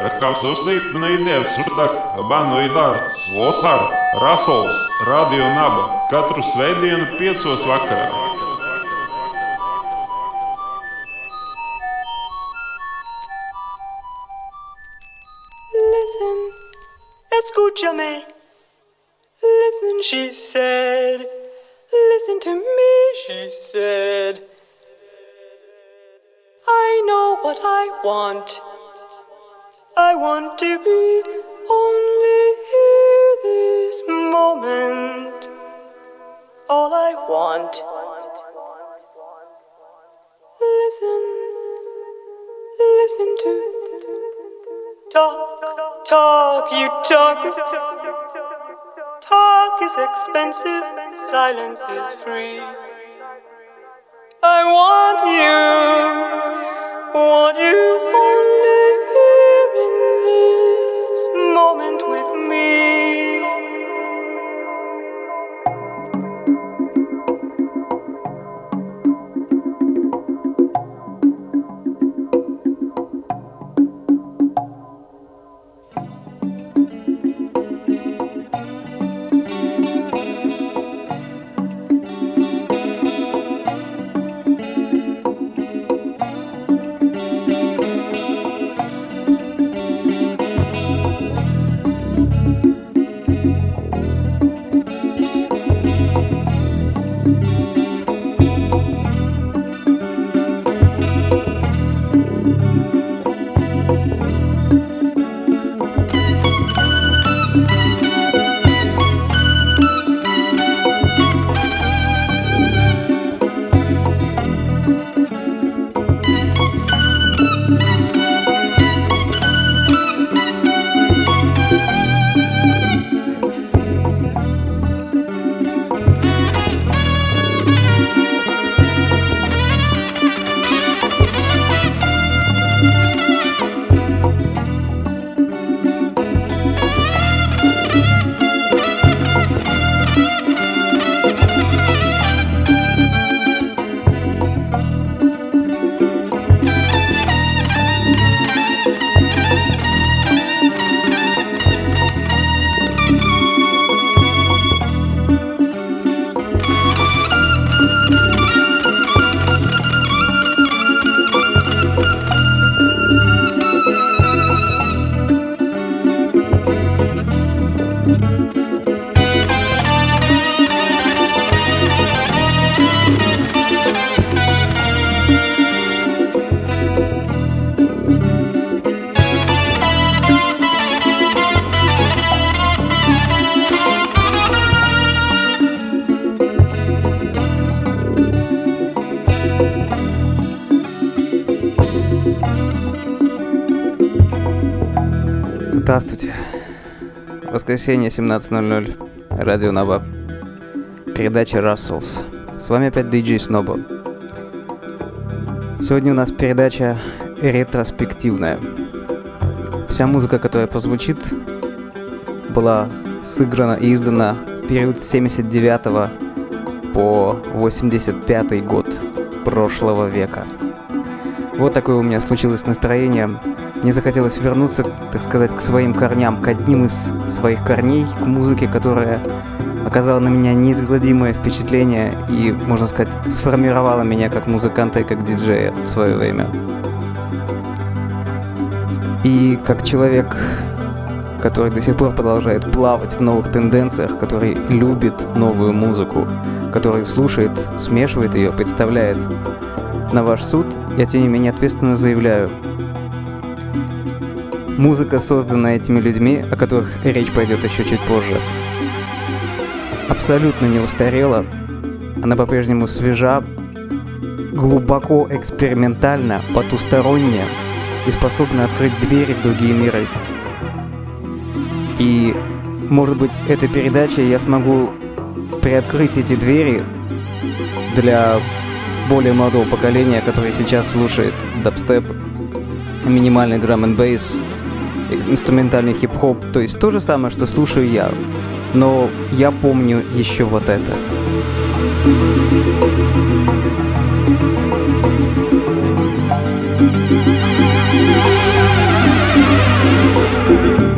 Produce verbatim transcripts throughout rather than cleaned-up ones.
Kāds uztīpina idejas urtak, banu idār, slosar, rasols, radio naba, katru svētdienu piecos vakarā. Listen, escúchame. Listen, she said. Listen to me, she said. I know what I want. I want to be only here this moment. All I want. Listen, listen to talk, talk, you talk. Talk is expensive, silence is free. I want you, want you only here in this moment with me. Здравствуйте. Воскресенье, семнадцать ноль ноль. Радио Наба. Передача Russells. С вами опять диджей Снобо. Сегодня у нас передача ретроспективная. Вся музыка, которая прозвучит, была сыграна и издана в период с семьдесят девятого по восемьдесят пятый год прошлого века. Вот такое у меня случилось настроение. Мне захотелось вернуться, так сказать, к своим корням, к одним из своих корней, к музыке, которая оказала на меня неизгладимое впечатление и, можно сказать, сформировала меня как музыканта и как диджея в свое время. И как человек, который до сих пор продолжает плавать в новых тенденциях, который любит новую музыку, который слушает, смешивает ее, представляет на ваш суд, я тем не менее ответственно заявляю: музыка, созданная этими людьми, о которых речь пойдет еще чуть позже, абсолютно не устарела, она по-прежнему свежа, глубоко экспериментальна, потусторонняя и способна открыть двери в другие миры. И, может быть, этой передачей я смогу приоткрыть эти двери для более молодого поколения, которое сейчас слушает дабстеп, минимальный драм н бейс, инструментальный хип-хоп, то есть то же самое, что слушаю я, но я помню еще вот это.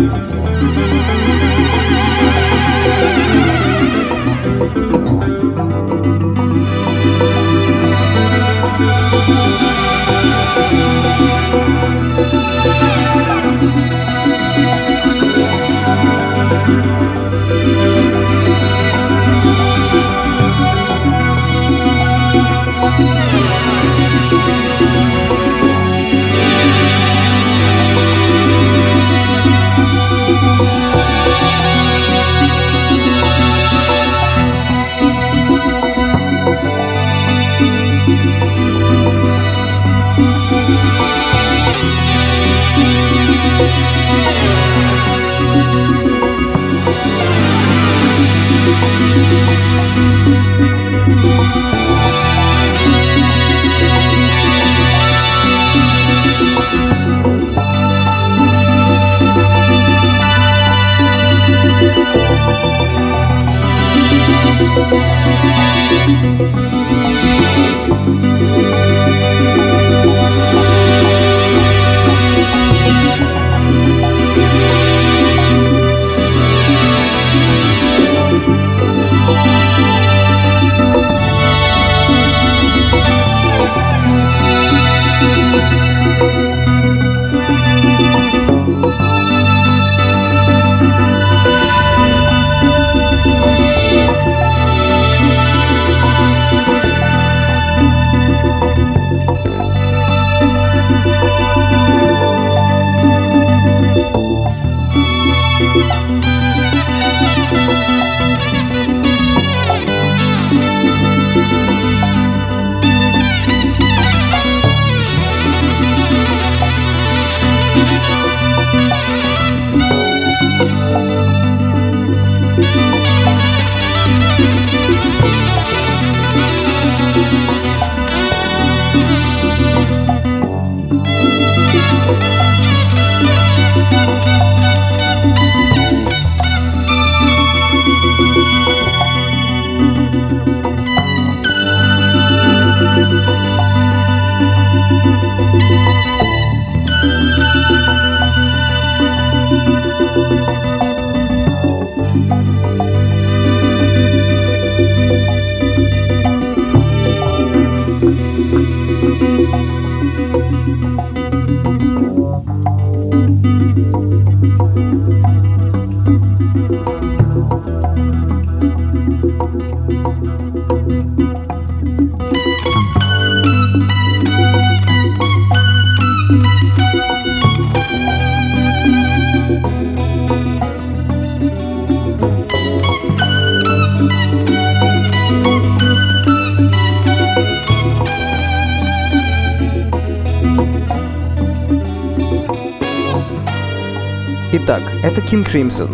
Итак, это King Crimson.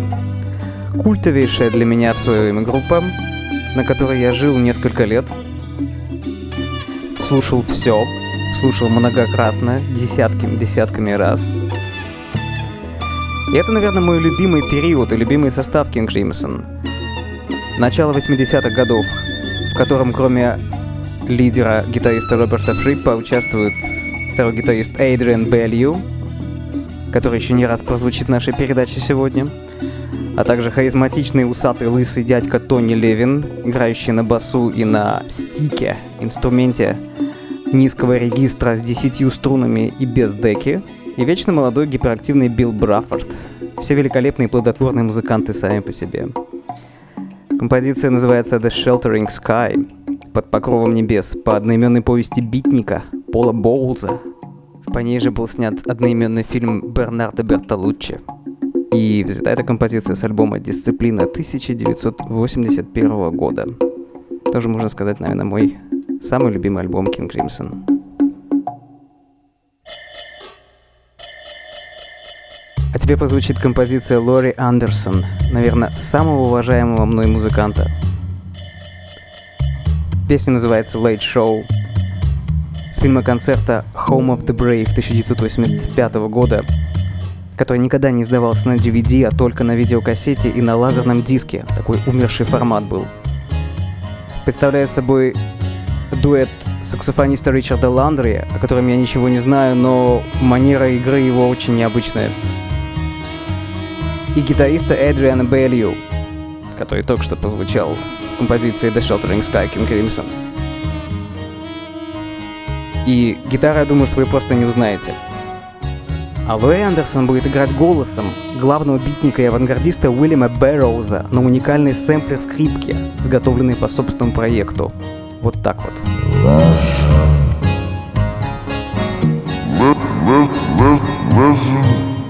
Культовейшая для меня в свое время группа, на которой я жил несколько лет. Слушал все, слушал многократно, десятками, десятками раз. И это, наверное, мой любимый период и любимый состав King Crimson. Начало восьмидесятых годов, в котором кроме лидера, гитариста Роберта Фриппа, участвует второй гитарист Эйдриан Белью, который еще не раз прозвучит в нашей передаче сегодня, а также харизматичный усатый лысый дядька Тони Левин, играющий на басу и на стике, инструменте низкого регистра с десятью струнами и без деки, и вечно молодой гиперактивный Билл Браффорд. Все великолепные и плодотворные музыканты сами по себе. Композиция называется «The Sheltering Sky» — «Под покровом небес», по одноименной повести битника Пола Боулза. По ней же был снят одноименный фильм Бернардо Бертолуччи. И взята эта композиция с альбома «Дисциплина» тысяча девятьсот восемьдесят первого года. Тоже можно сказать, наверное, мой самый любимый альбом King Crimson. А теперь прозвучит композиция Лори Андерсон, наверное, самого уважаемого мной музыканта. Песня называется «Late Show», с фильма-концерта «Home of the Brave» тысяча девятьсот восемьдесят пятого года, который никогда не издавался на ди ви ди, а только на видеокассете и на лазерном диске. Такой умерший формат был. Представляя собой дуэт саксофониста Ричарда Ландри, о котором я ничего не знаю, но манера игры его очень необычная. и гитариста Эдриана Белью, который только что прозвучал в композиции The Sheltering Sky King Crimson. И гитара, я думаю, что вы просто не узнаете. А Лори Андерсон будет играть голосом главного битника и авангардиста Уильяма Бэрроуза на уникальной сэмплер-скрипке, изготовленной по собственному проекту. Вот так вот. Listen,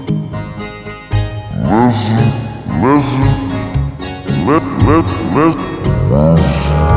listen, listen, let, let, listen.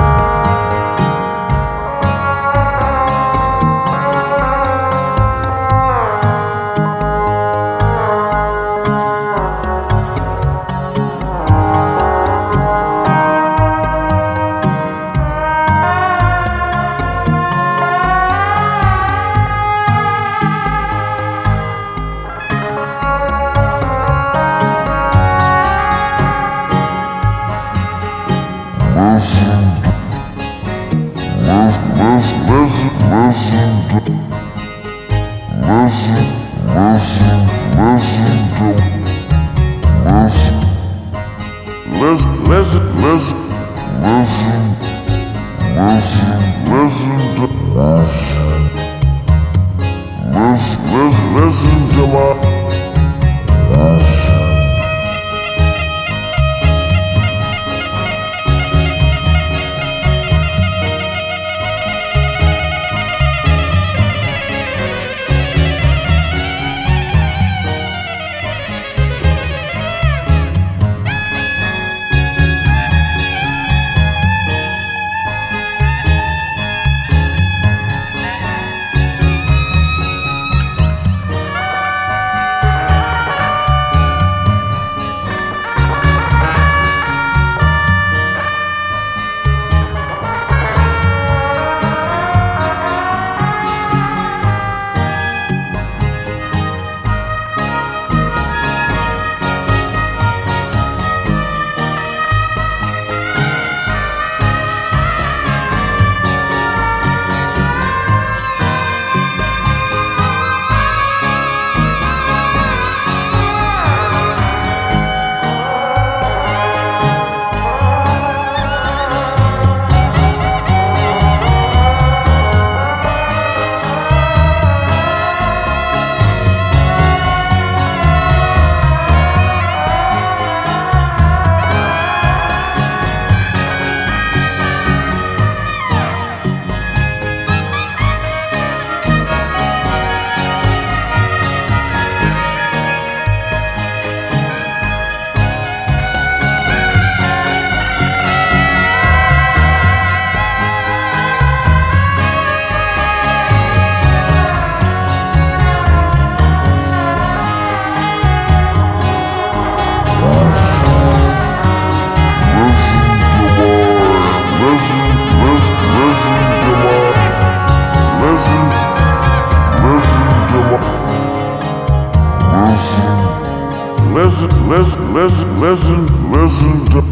Listen, listen, listen, listen, listen to,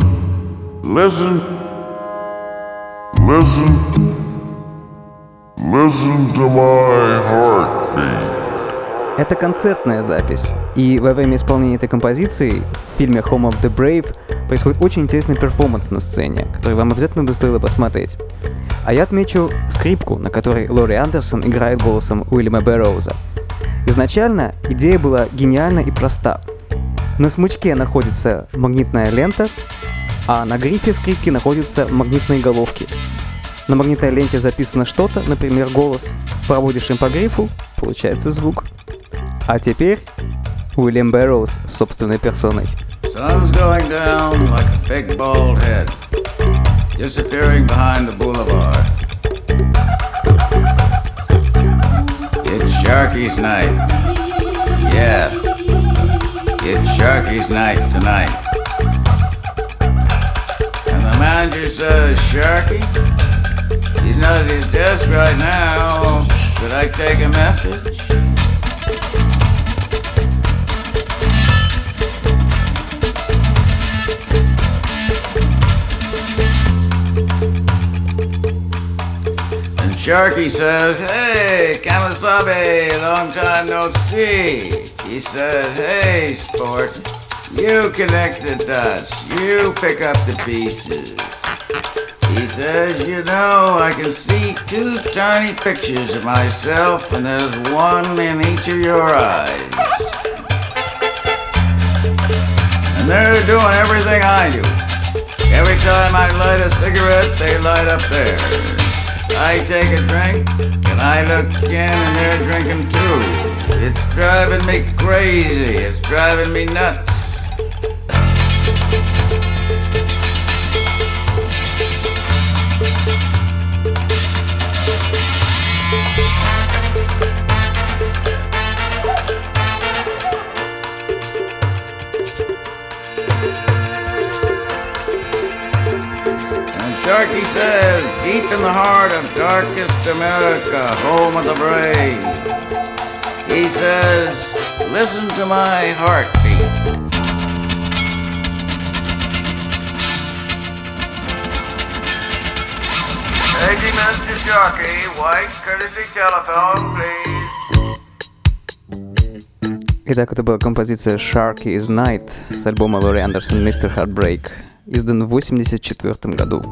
listen, listen, listen to my heartbeat. Это концертная запись, и во время исполнения этой композиции в фильме Home of the Brave происходит очень интересный перформанс на сцене, который вам обязательно бы стоило посмотреть. А я отмечу скрипку, на которой Лори Андерсон играет голосом Уильяма Бэрроуза. Изначально идея была гениальна и проста. На смычке находится магнитная лента, а на грифе скрипки находятся магнитные головки. На магнитной ленте записано что-то, например, голос. Проводишь им по грифу, получается звук. А теперь Уильям Бэрроуз собственной персоной. Sun's going down like a big bald head, disappearing behind the boulevard. It's Sharky's night. Yeah, it's Sharky's night tonight. And the manager says, Sharky, he's not at his desk right now. Should I take a message? Sharky says, hey, Kamasabe, long time no see. He says, hey, sport, You connect the dots. You pick up the pieces. He says, you know, I can see two tiny pictures of myself, and there's one in each of your eyes. And they're doing everything I do. Every time I light a cigarette, they light up there. I take a drink, and I look in, and they're drinking too. It's driving me crazy. It's driving me nuts. Sharky says, deep in the heart of darkest America, home of the brave, he says, listen to my heartbeat. Paging Mister Sharky, white courtesy telephone, please. Итак, это была композиция Sharky is Night с альбома Лори Андерсон мистер Heartbreak, издан в восемьдесят четвёртом году.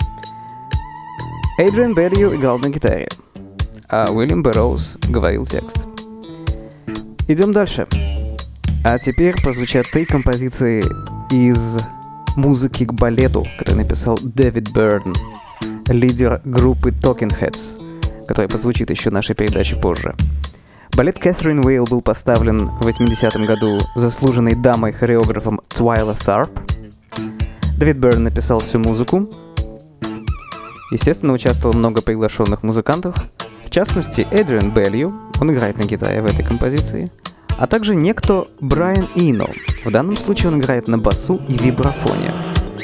Эйдриан Белью играл на гитаре, а Уильям Бэрроуз говорил текст. Идем дальше. А теперь прозвучат три композиции из музыки к балету, который написал Дэвид Бёрн, лидер группы Talking Heads, который прозвучит еще в нашей передаче позже. Балет Кэтрин Уэйл был поставлен в восьмидесятом году заслуженной дамой-хореографом Твайла Тharp. Дэвид Бёрн написал всю музыку. Естественно, участвовало много приглашенных музыкантов, в частности, Эдриан Белью, он играет на гитаре в этой композиции, а также некто Брайан Ино. В данном случае он играет на басу и вибрафоне.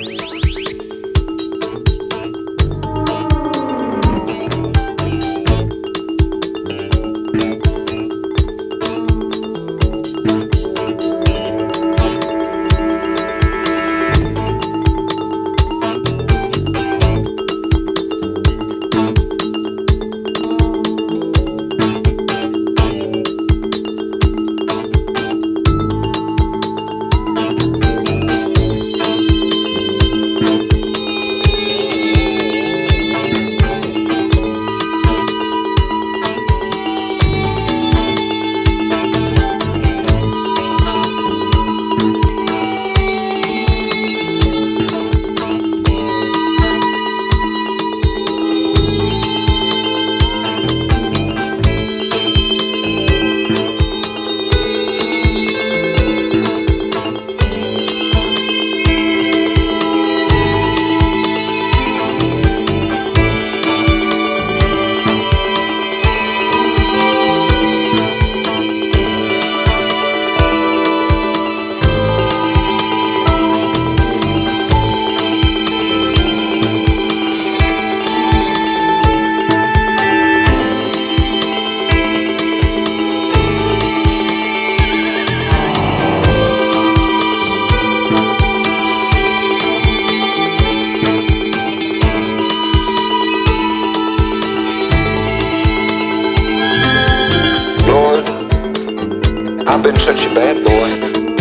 I've been such a bad boy.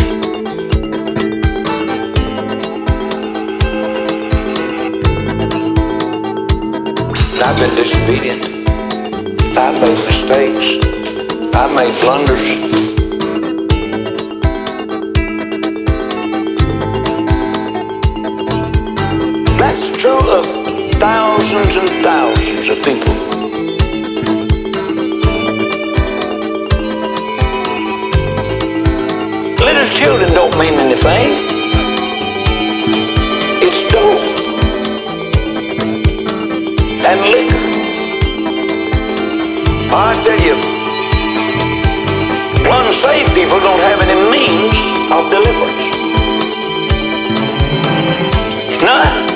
I've been disobedient. I've made mistakes. I've made blunders. That's true of thousands and thousands of people. Little children don't mean anything. It's dope and liquor. I tell you, unsaved people don't have any means of deliverance. None.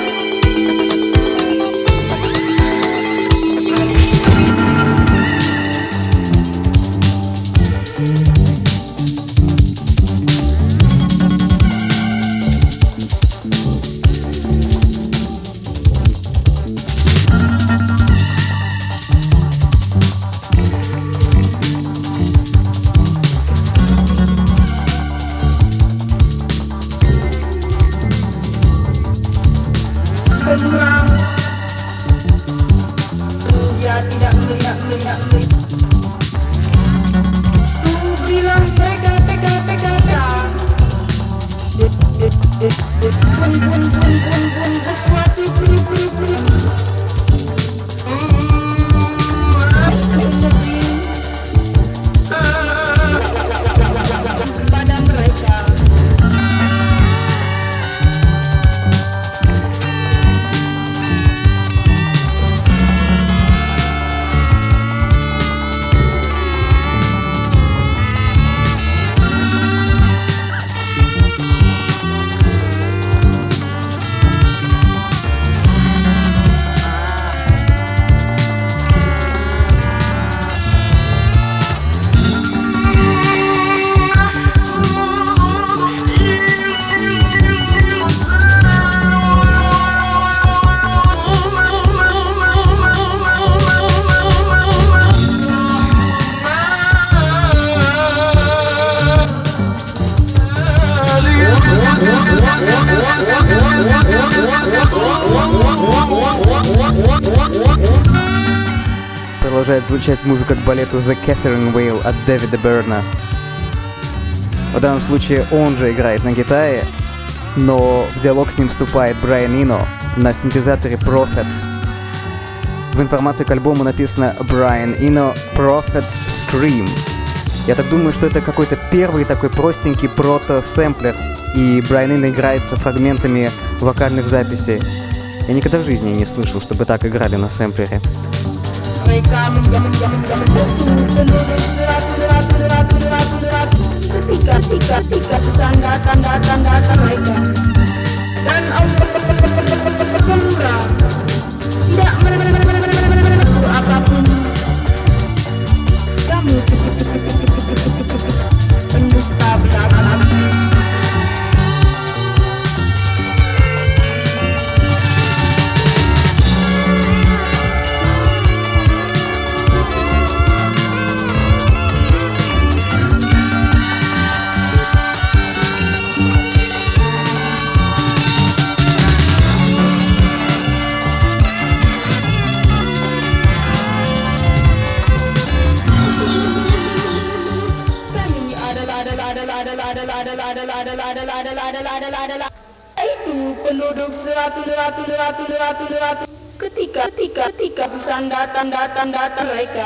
Продолжает звучать музыка к балету The Catherine Wheel от Дэвида Берна. В данном случае он же играет на гитаре, но в диалог с ним вступает Брайан Ино на синтезаторе Prophet. В информации к альбому написано Брайан Ино Prophet Scream. Я так думаю, что это какой-то первый такой простенький прото-сэмплер, и Брайан Ино играет со фрагментами вокальных записей. Я никогда в жизни не слышал, чтобы так играли на сэмплере. Ketika ketika ketika pesan datang datang datang mereka dan Allah bermurah tidak menentu apapun kamu pendusta beragam. Itu penduduk seratus ratus ratus ratus ratus ketika ketika ketika Susan datang datang datang mereka.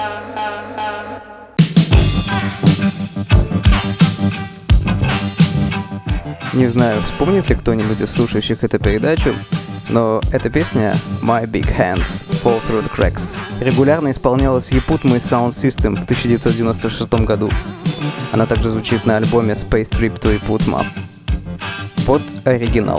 Не знаю, вспомнит ли кто-нибудь из слушающих эту передачу, но эта песня My Big Hands Fall Through the Cracks регулярно исполнялась Епутмой Sound System в тысяча девятьсот девяносто шестом году. Она также звучит на альбоме Space Trip to Iputma. Вот оригинал.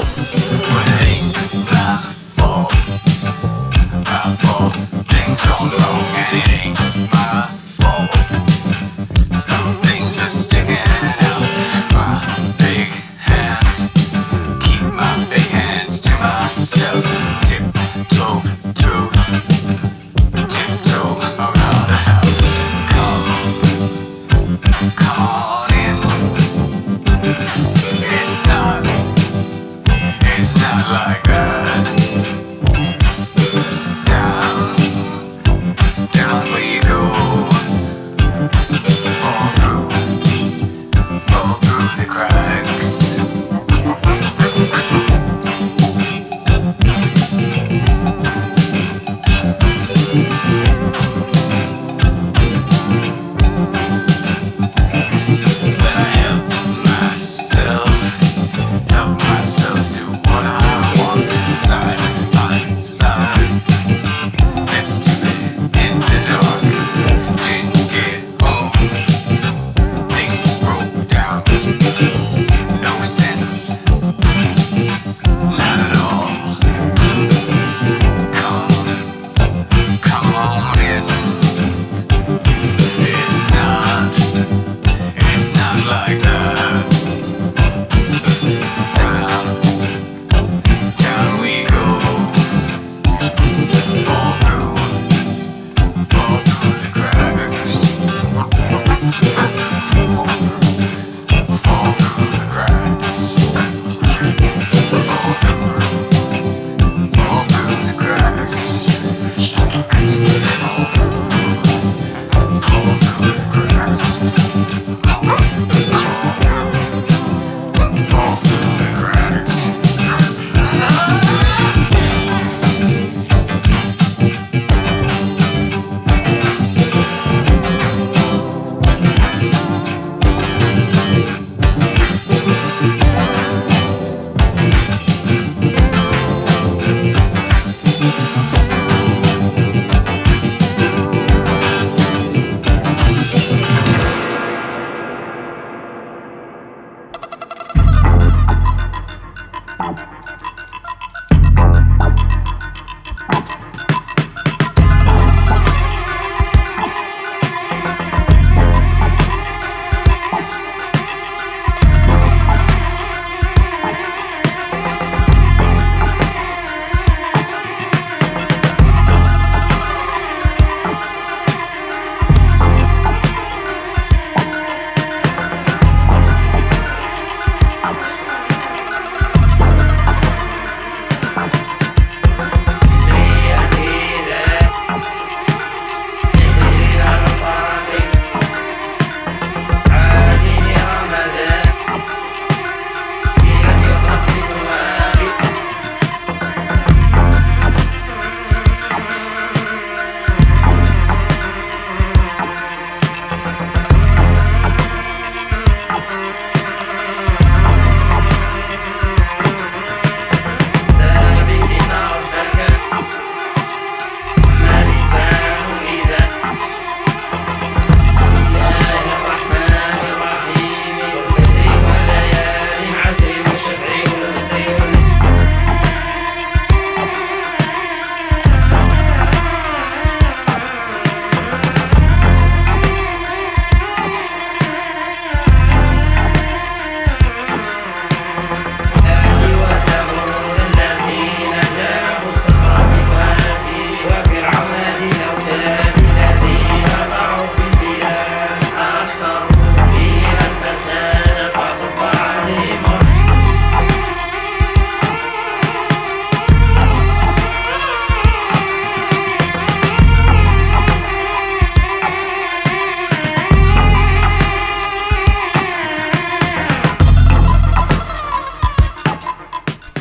Down we go.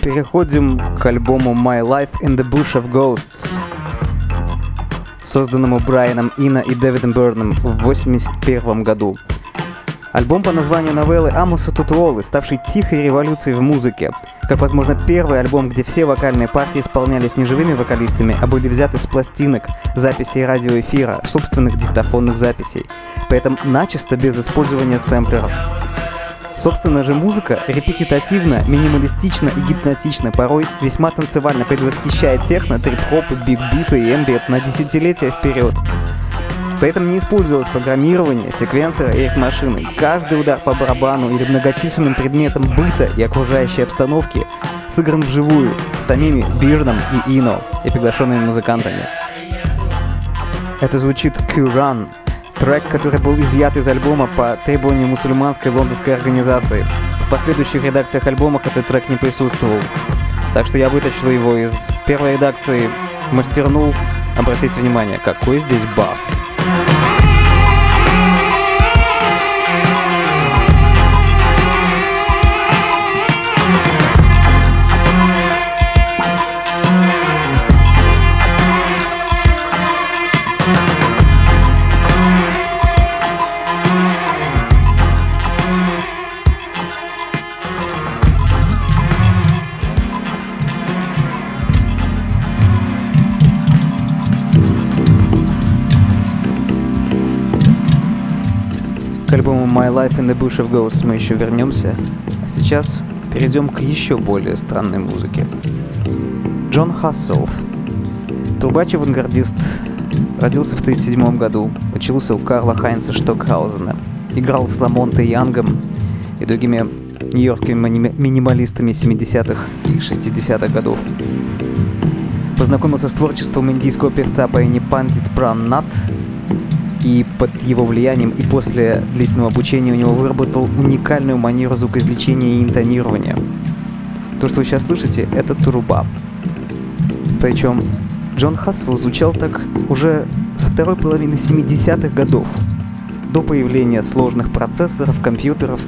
переходим к альбому My Life in the Bush of Ghosts, созданному Брайаном Ино и Дэвидом Бёрном в восемьдесят первом году. Альбом по названию новеллы Амоса Тутуолы, ставший тихой революцией в музыке, как, возможно, первый альбом, где все вокальные партии исполнялись не живыми вокалистами, а были взяты с пластинок, записей радиоэфира, собственных диктофонных записей, при этом начисто без использования сэмплеров. Собственно же музыка репетитативна, минималистична и гипнотична, порой весьма танцевально предвосхищает техно, трип-хоп, биг-биты и эмбиент на десятилетия вперед. При этом не использовалось программирование, секвенсора и ритм-машины. Каждый удар по барабану или многочисленным предметам быта и окружающей обстановки сыгран вживую самими Бирном и Ино и приглашенными музыкантами. Это звучит Q-Run, трек, который был изъят из альбома по требованию мусульманской лондонской организации. В последующих редакциях альбома этот трек не присутствовал, так что я вытащил его из первой редакции, мастернул. Обратите внимание, какой здесь бас. К альбому My Life in the Bush of Ghosts мы еще вернемся, а сейчас перейдем к еще более странной музыке. Джон Хассел, трубач-авангардист, родился в тридцать седьмом году, учился у Карла Хайнца Штокхаузена, играл с Ламонте Янгом и другими нью-йоркскими минималистами семидесятых и шестидесятых годов. Познакомился с творчеством индийского певца по имени Пандит Праннат, и под его влиянием и после длительного обучения у него выработал уникальную манеру звукоизвлечения и интонирования. То, что вы сейчас слышите, это труба. Причем Джон Хассел звучал так уже со второй половины семидесятых годов, до появления сложных процессоров, компьютеров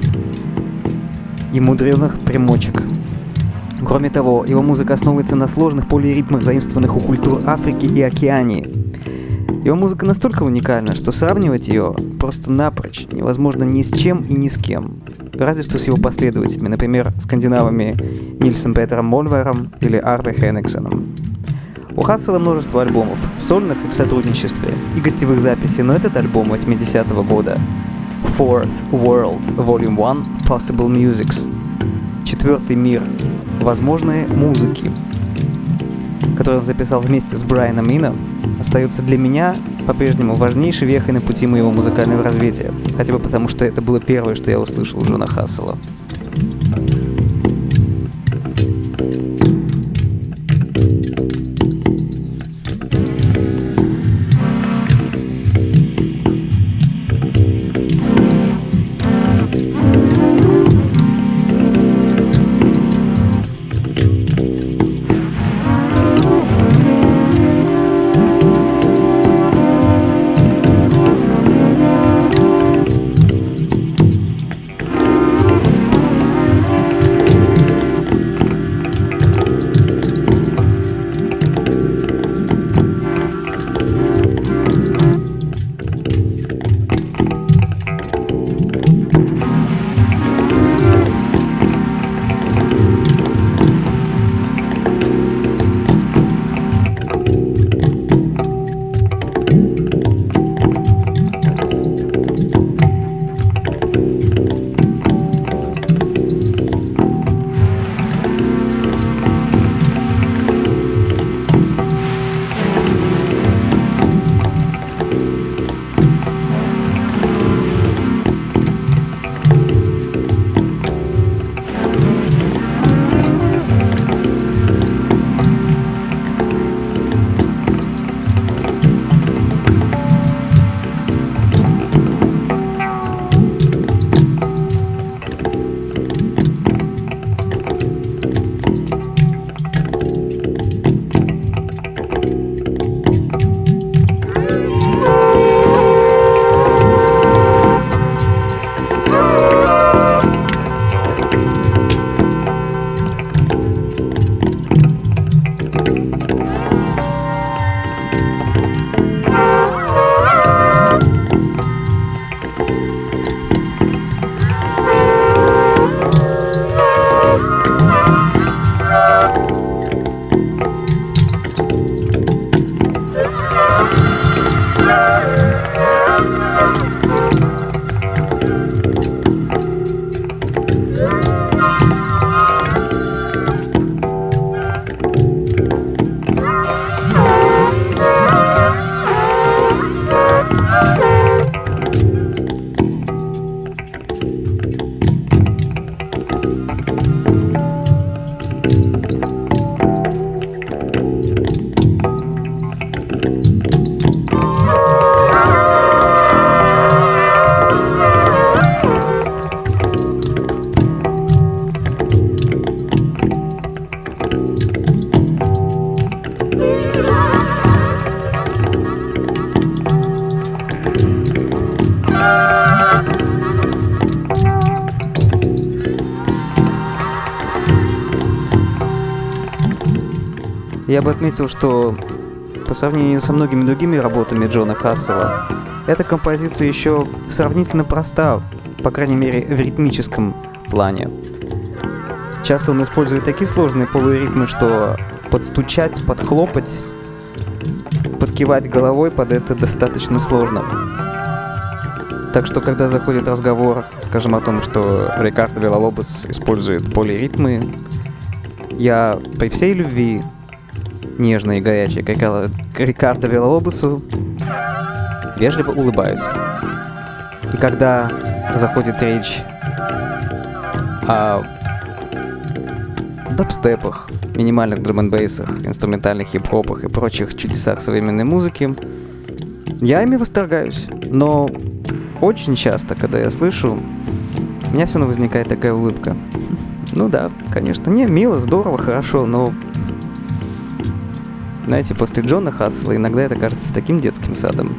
и мудреных примочек. Кроме того, его музыка основывается на сложных полиритмах, заимствованных у культур Африки и Океании. Его музыка настолько уникальна, что сравнивать ее просто напрочь невозможно ни с чем и ни с кем. Разве что с его последователями, например, скандинавами Нильсом Петером Мольвером или Арве Хенриксеном. У Хассела множество альбомов, сольных и в сотрудничестве, и гостевых записей, но этот альбом восьмидесятого года Fourth World Volume One Possible Musics, Четвертый мир возможные музыки, который он записал вместе с Брайаном Ино, остается для меня по-прежнему важнейшей вехой на пути моего музыкального развития, хотя бы потому, что это было первое, что я услышал у Джона Хассела. я бы отметил, что по сравнению со многими другими работами Джона Хассела, эта композиция еще сравнительно проста, по крайней мере в ритмическом плане. Часто он использует такие сложные полуритмы, что подстучать, подхлопать, подкивать головой под это достаточно сложно. Так что, когда заходит разговор, скажем, о том, что Рикардо Вилла-Лобос использует полиритмы, я при всей любви нежной и горячей к Рикардо Вилла-Лобосу вежливо улыбаюсь. И когда заходит речь о дабстепах, минимальных драм-н-бейсах, инструментальных хип-хопах и прочих чудесах современной музыки, я ими восторгаюсь. Но очень часто, когда я слышу, у меня все равно возникает такая улыбка. Ну да, конечно, не, мило, здорово, хорошо, но, знаете, после Джона Хассела иногда это кажется таким детским садом.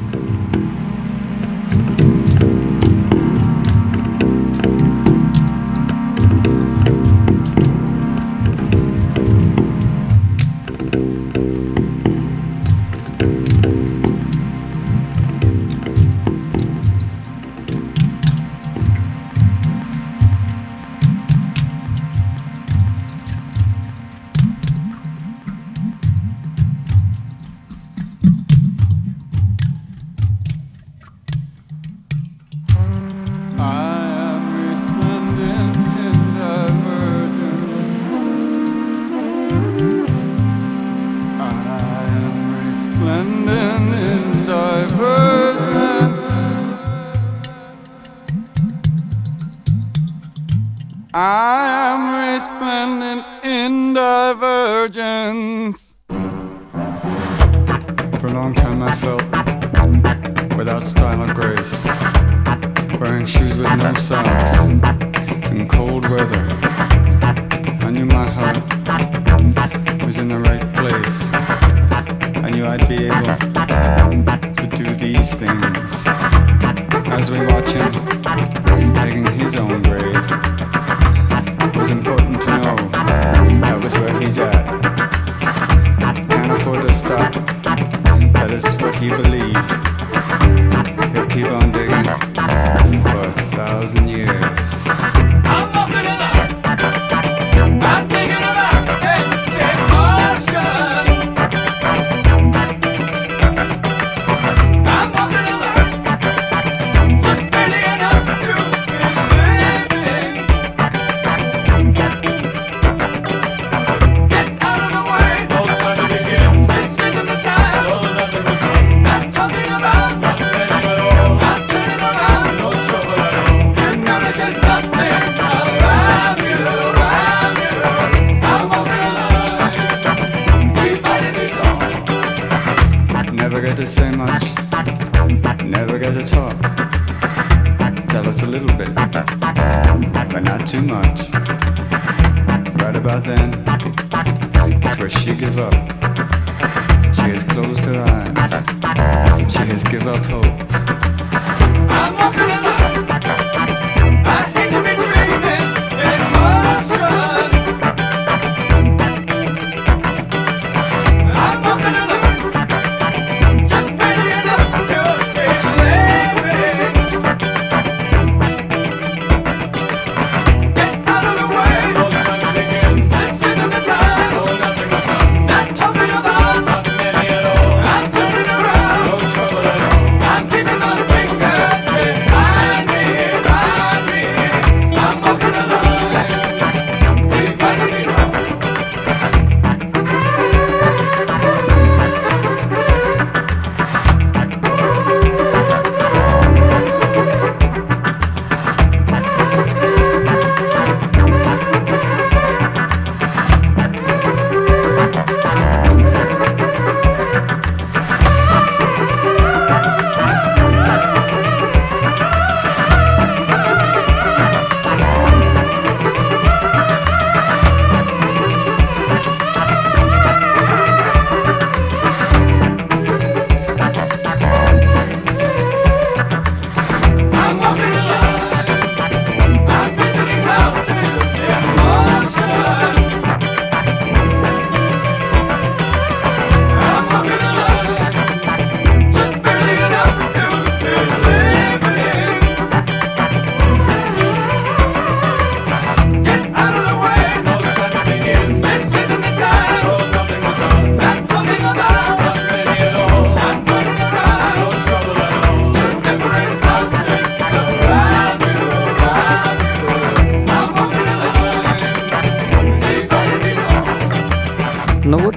Bye.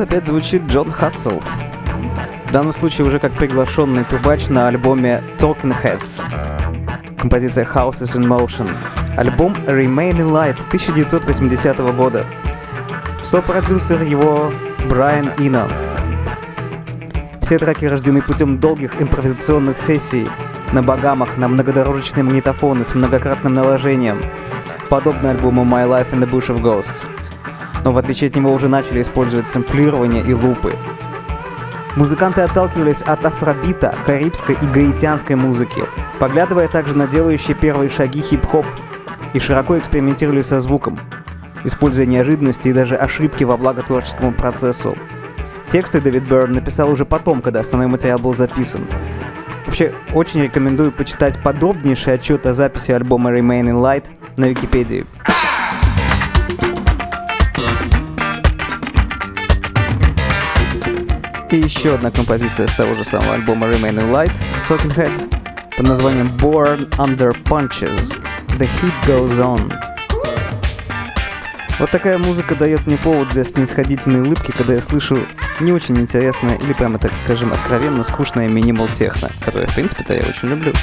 опять звучит Джон Хассел. В данном случае уже как приглашенный трубач на альбоме Talking Heads. Композиция Houses in Motion. Альбом Remaining Light тысяча девятьсот восьмидесятого года. Сопродюсер его Брайан Ино. Все треки рождены путем долгих импровизационных сессий на багамах, на многодорожечные магнитофоны с многократным наложением, подобно альбому My Life in the Bush of Ghosts. Но в отличие от него уже начали использовать сэмплирование и лупы. Музыканты отталкивались от афробита, карибской и гаитянской музыки, поглядывая также на делающие первые шаги хип-хоп, и широко экспериментировали со звуком, используя неожиданности и даже ошибки во благо творческому процессу. Тексты Дэвид Бyrne написал уже потом, когда основной материал был записан. Вообще, очень рекомендую почитать подробнейший отчет о записи альбома Remaining Light на Википедии. И еще одна композиция с того же самого альбома Remaining Light, Talking Heads, под названием Born Under Punches. The Heat Goes On. Вот такая музыка дает мне повод для снисходительной улыбки, когда я слышу не очень интересное или, прямо так скажем, откровенно скучное минимал-техно, которое, в принципе-то, я очень люблю.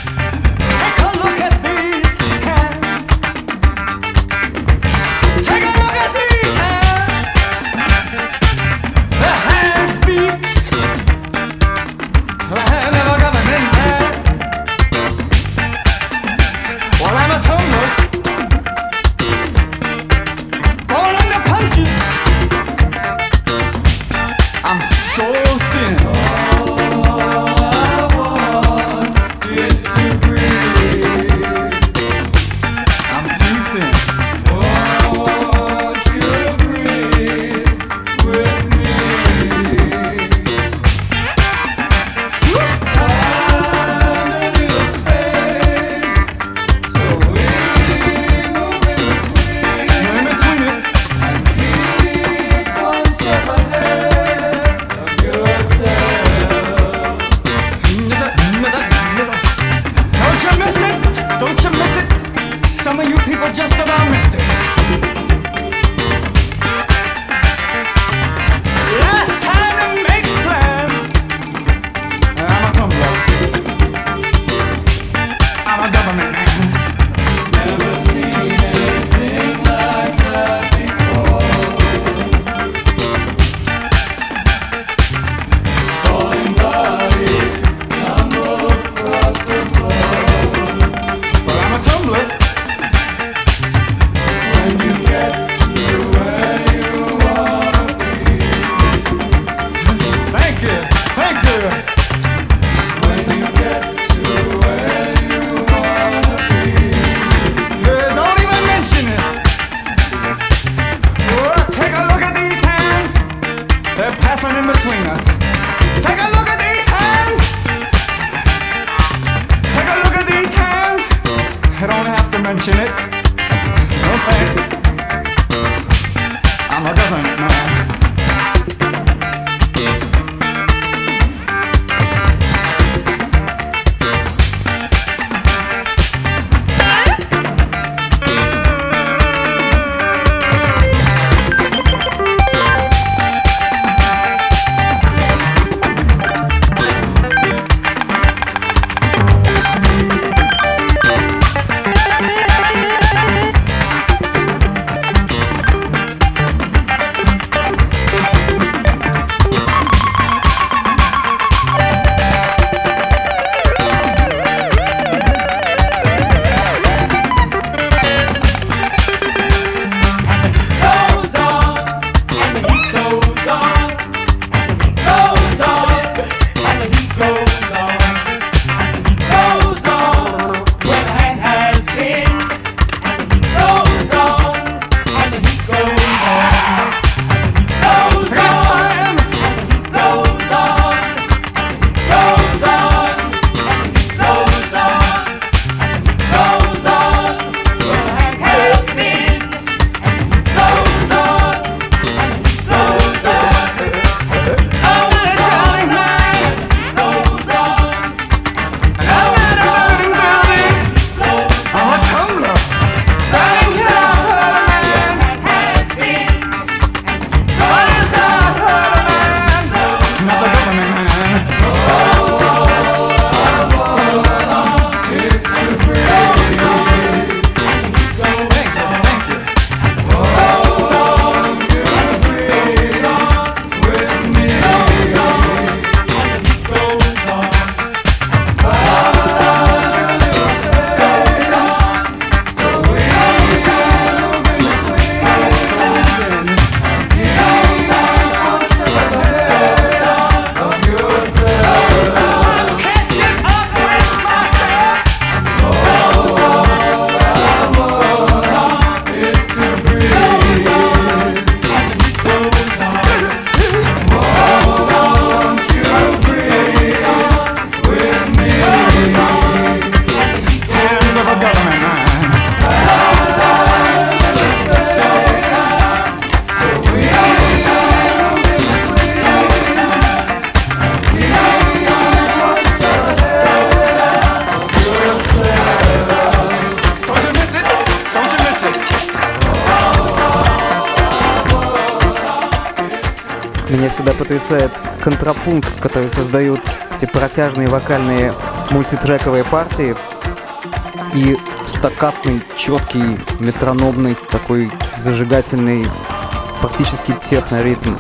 меня всегда потрясает контрапункт, который создают эти протяжные вокальные мультитрековые партии и стаккатный, четкий, метрономный, такой зажигательный, практически техно-ритм.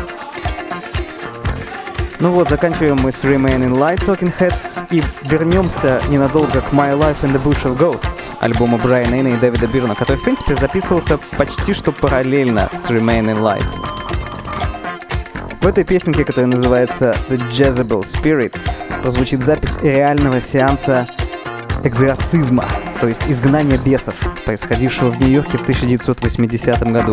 Ну вот, заканчиваем мы с Remain in Light Talking Heads и вернемся ненадолго к My Life in the Bush of Ghosts, альбома Брайана Эйна и Дэвида Бирна, который, в принципе, записывался почти что параллельно с Remain in Light. В этой песенке, которая называется The Jezebel Spirit, прозвучит запись реального сеанса экзорцизма, то есть изгнания бесов, происходившего в Нью-Йорке в тысяча девятьсот восьмидесятом году.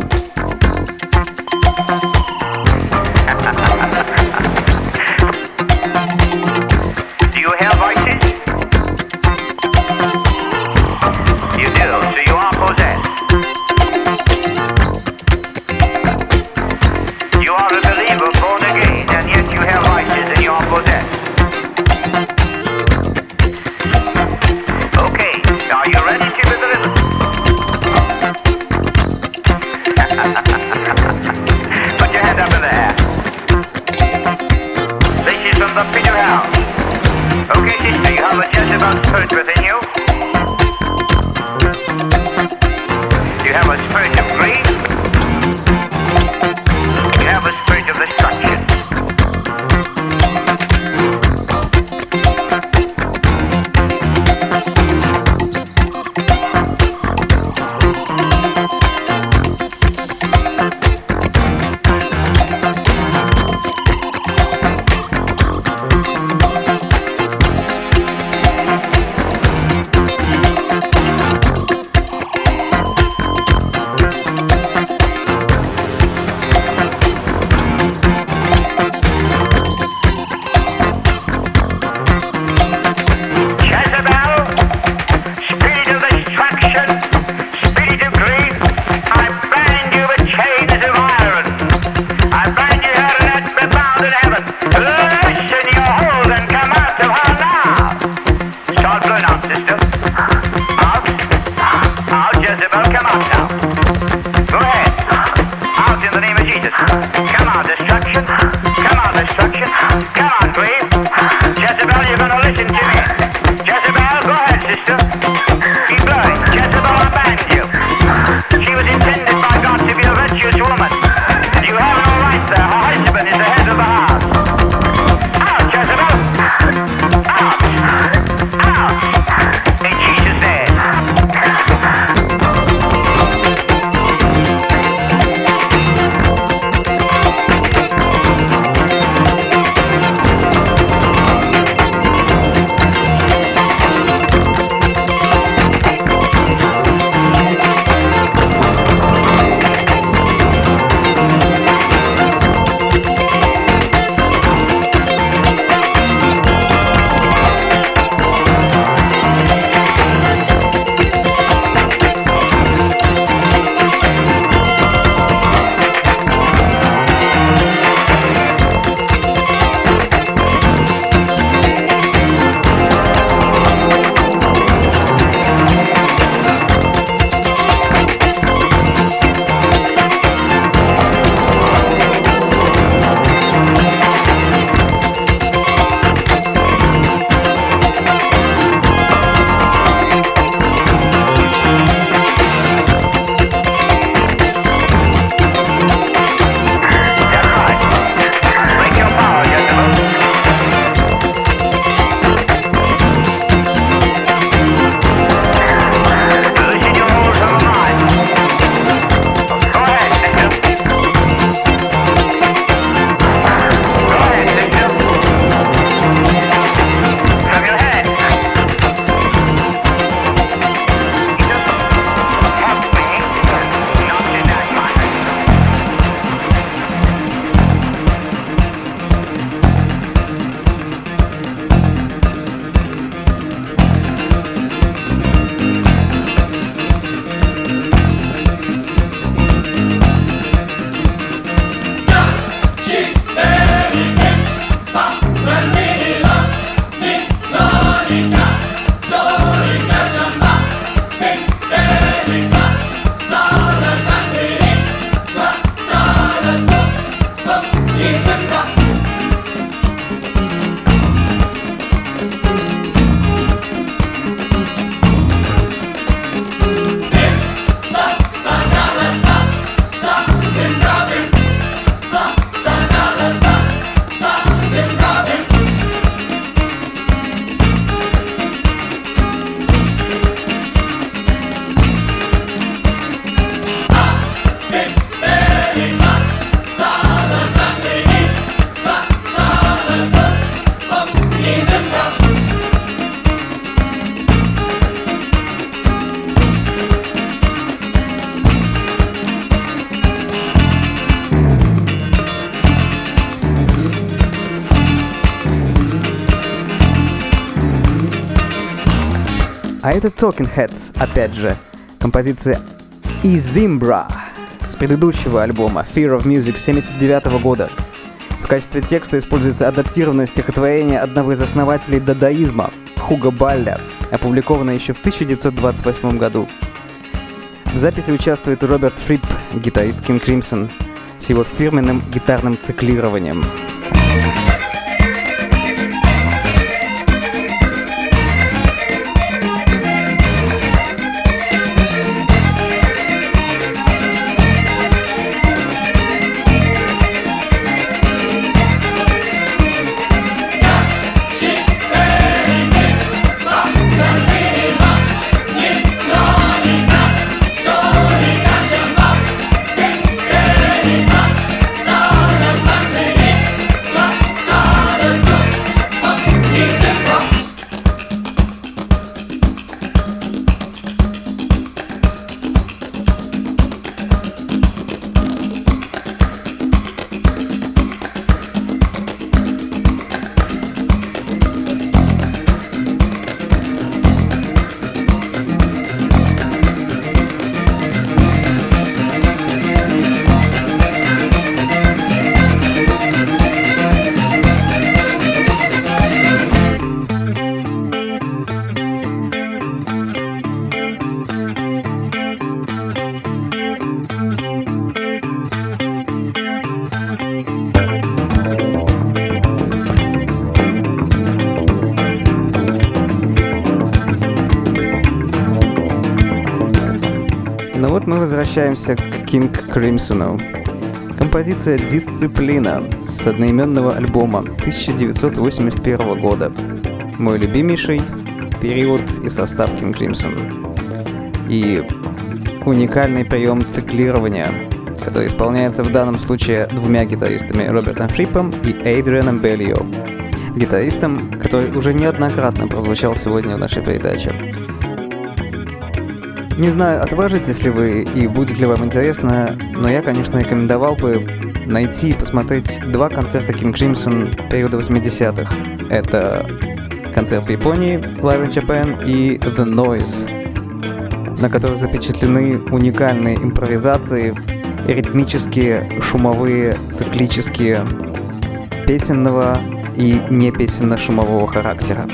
А это Talking Heads, опять же, композиция Izimbra с предыдущего альбома Fear of Music семьдесят девятого года. В качестве текста используется адаптированное стихотворение одного из основателей дадаизма, Хуго Балля, опубликованное еще в тысяча девятьсот двадцать восьмом году. В записи участвует Роберт Фрипп, гитарист King Crimson, с его фирменным гитарным циклированием. Ну вот мы возвращаемся к King Crimson. Композиция «Дисциплина» с одноименного альбома тысяча девятьсот восемьдесят первого года. Мой любимейший период и состав King Crimson. И уникальный прием циклирования, который исполняется в данном случае двумя гитаристами, Робертом Фриппом и Эйдрианом Беллио, гитаристом, который уже неоднократно прозвучал сегодня в нашей передаче. Не знаю, отважитесь ли вы и будет ли вам интересно, но я, конечно, рекомендовал бы найти и посмотреть два концерта King Crimson периода восьмидесятых. Это концерт в Японии, Live in Japan, и The Noise, на которых запечатлены уникальные импровизации, ритмические, шумовые, циклические, песенного и не песенно-шумового характера.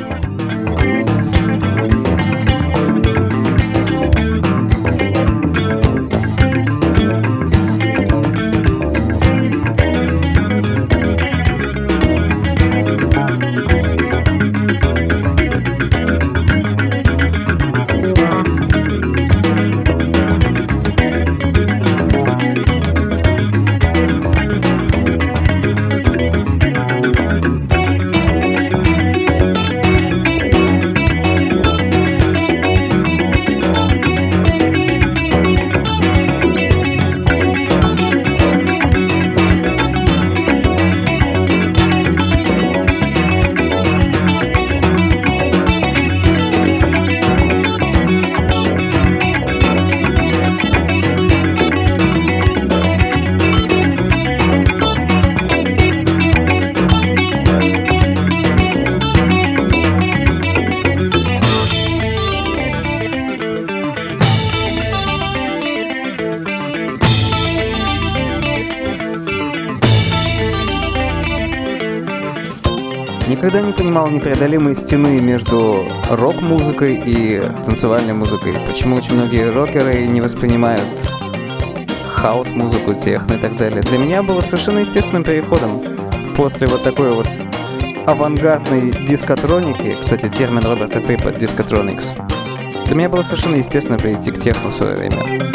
Никогда не понимал непреодолимой стены между рок-музыкой и танцевальной музыкой. Почему очень многие рокеры не воспринимают хаос-музыку, техно и так далее. Для меня было совершенно естественным переходом после вот такой вот авангардной дискотроники, кстати, термин Роберта Фриппа «дискотроникс», для меня было совершенно естественно перейти к техно в свое время.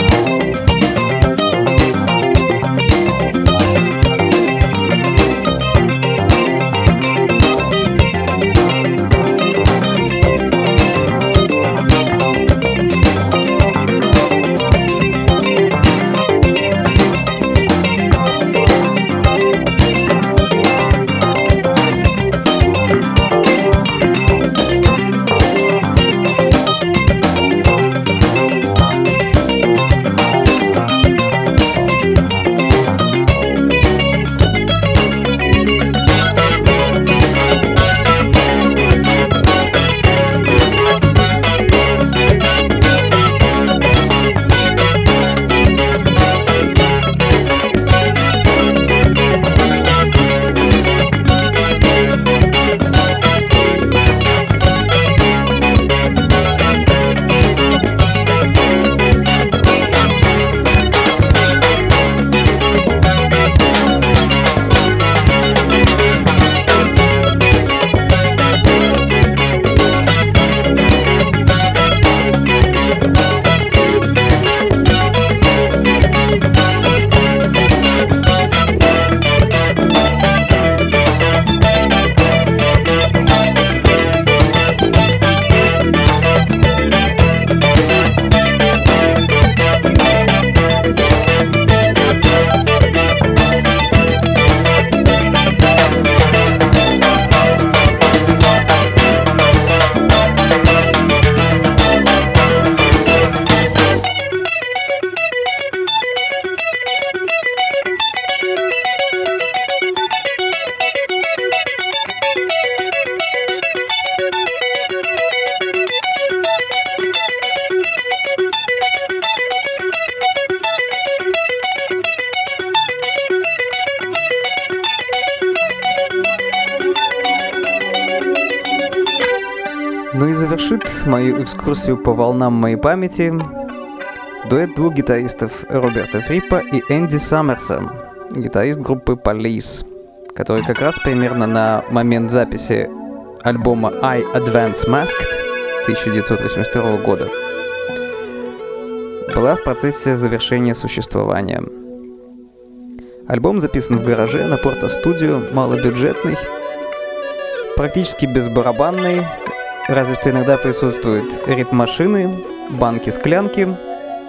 завершит мою экскурсию по волнам моей памяти дуэт двух гитаристов Роберта Фриппа и Энди Саммерса, гитарист группы Police, который как раз примерно на момент записи альбома I Advance Masked тысяча девятьсот восемьдесят второго года была в процессе завершения существования. Альбом записан в гараже на Порто-студио, малобюджетный, практически безбарабанный, разве что иногда присутствуют ритм-машины, банки-склянки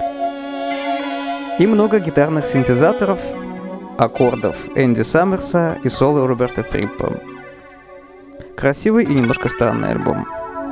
и много гитарных синтезаторов, аккордов Энди Саммерса и соло Роберта Фриппа. Красивый и немножко странный альбом.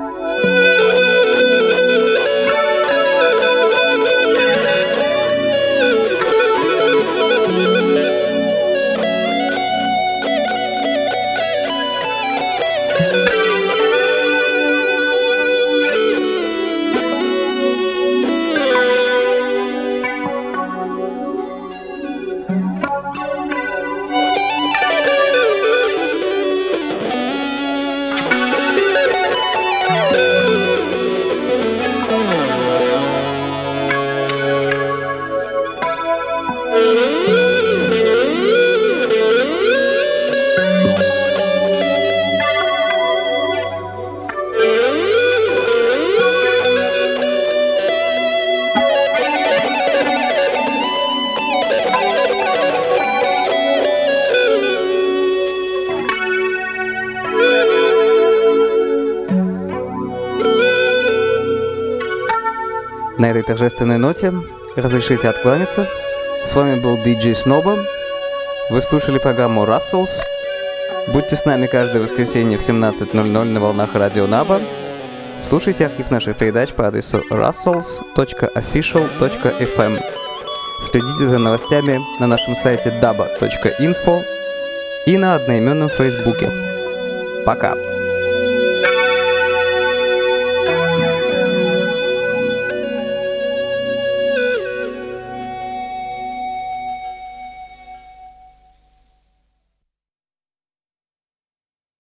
На этой торжественной ноте разрешите откланяться. С вами был диджей Сноба. Вы слушали программу Russells. Будьте с нами каждое воскресенье в семнадцать ноль ноль на волнах радио Наба. Слушайте архив наших передач по адресу russels точка official точка эф эм. Следите за новостями на нашем сайте daba точка info и на одноименном фейсбуке. Пока!